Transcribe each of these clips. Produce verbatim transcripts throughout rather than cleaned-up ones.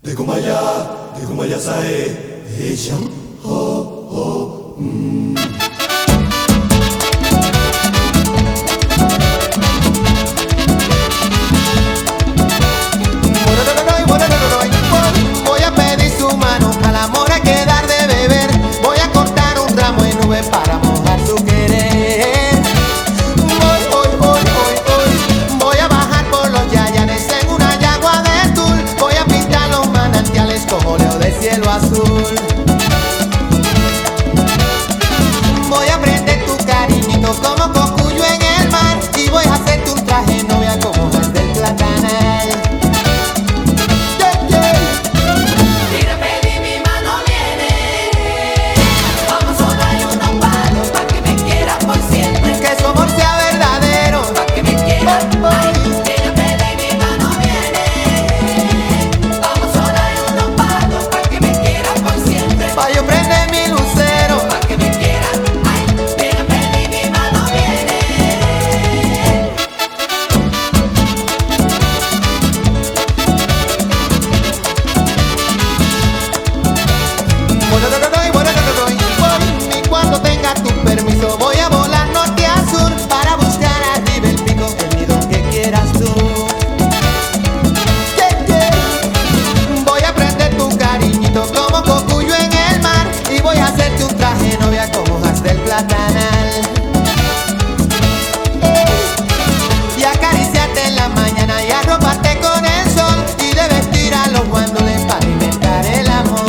De Kumaya, de Kumaya sae, ella, oh, oh, mm. Voy a pedir su mano, al amor hay que dar de beber. Voy a cortar un ramo de nube para mojar su querer. Voy, voy, voy, voy, voy. Voy a bajar por los yayanes en una yagua de tul. Voy a pintar los manantiales con óleo de cielo azul. Voy a prender tu cariñito como cocuyo en el mar. Y voy a hacerte un traje novia como hojas del platanal. Voy a volar norte a sur para buscar arriba el pico, el nido que quieras tú. Yeah, yeah. Voy a prender tu cariñito como cocuyo en el mar. Y voy a hacerte un traje novia como hojas del platanal. Y acariciarte en la mañana y arroparte con el sol. Y de vestir a los guandules para inventar el amor.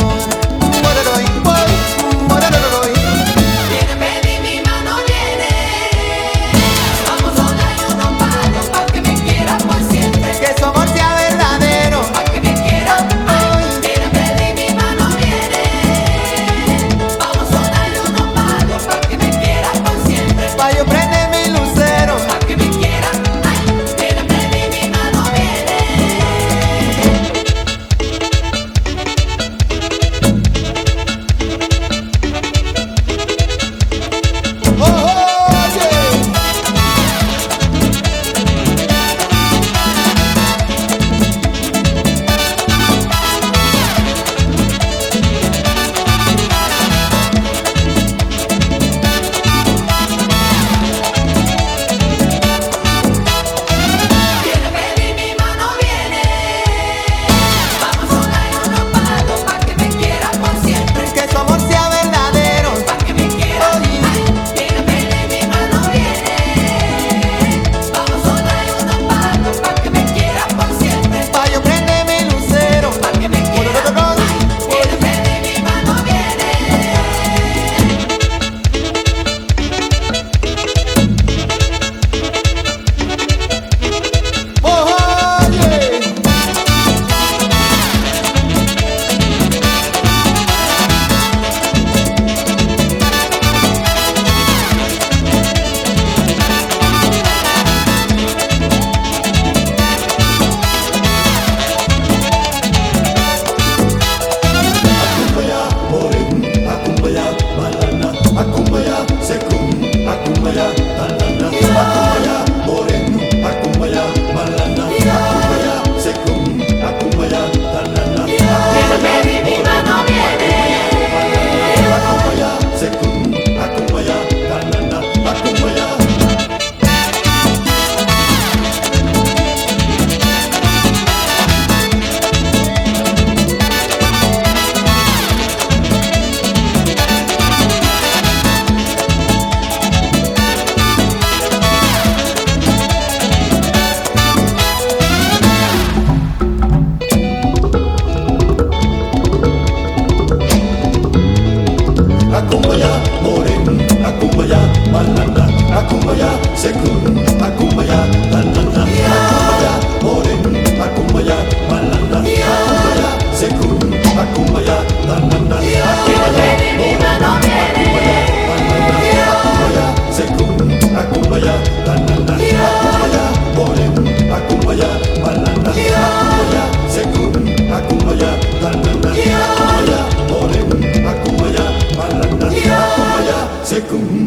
Akumbaya, moreno, akumbaya, malana, akumbaya, sekun, akumbaya, tanana, akumbaya, moreno, akumbaya, malana, akumbaya, sekun, akumbaya, tanana, akumbaya, moreno, akumbaya, malana, akumbaya, sekun, akumbaya, tanana, akumbaya, moreno, akumbaya, malana, akumbaya, sekun, akumbaya, tanana, akumbaya, moreno, akumbaya, malana, akumbaya, sekun.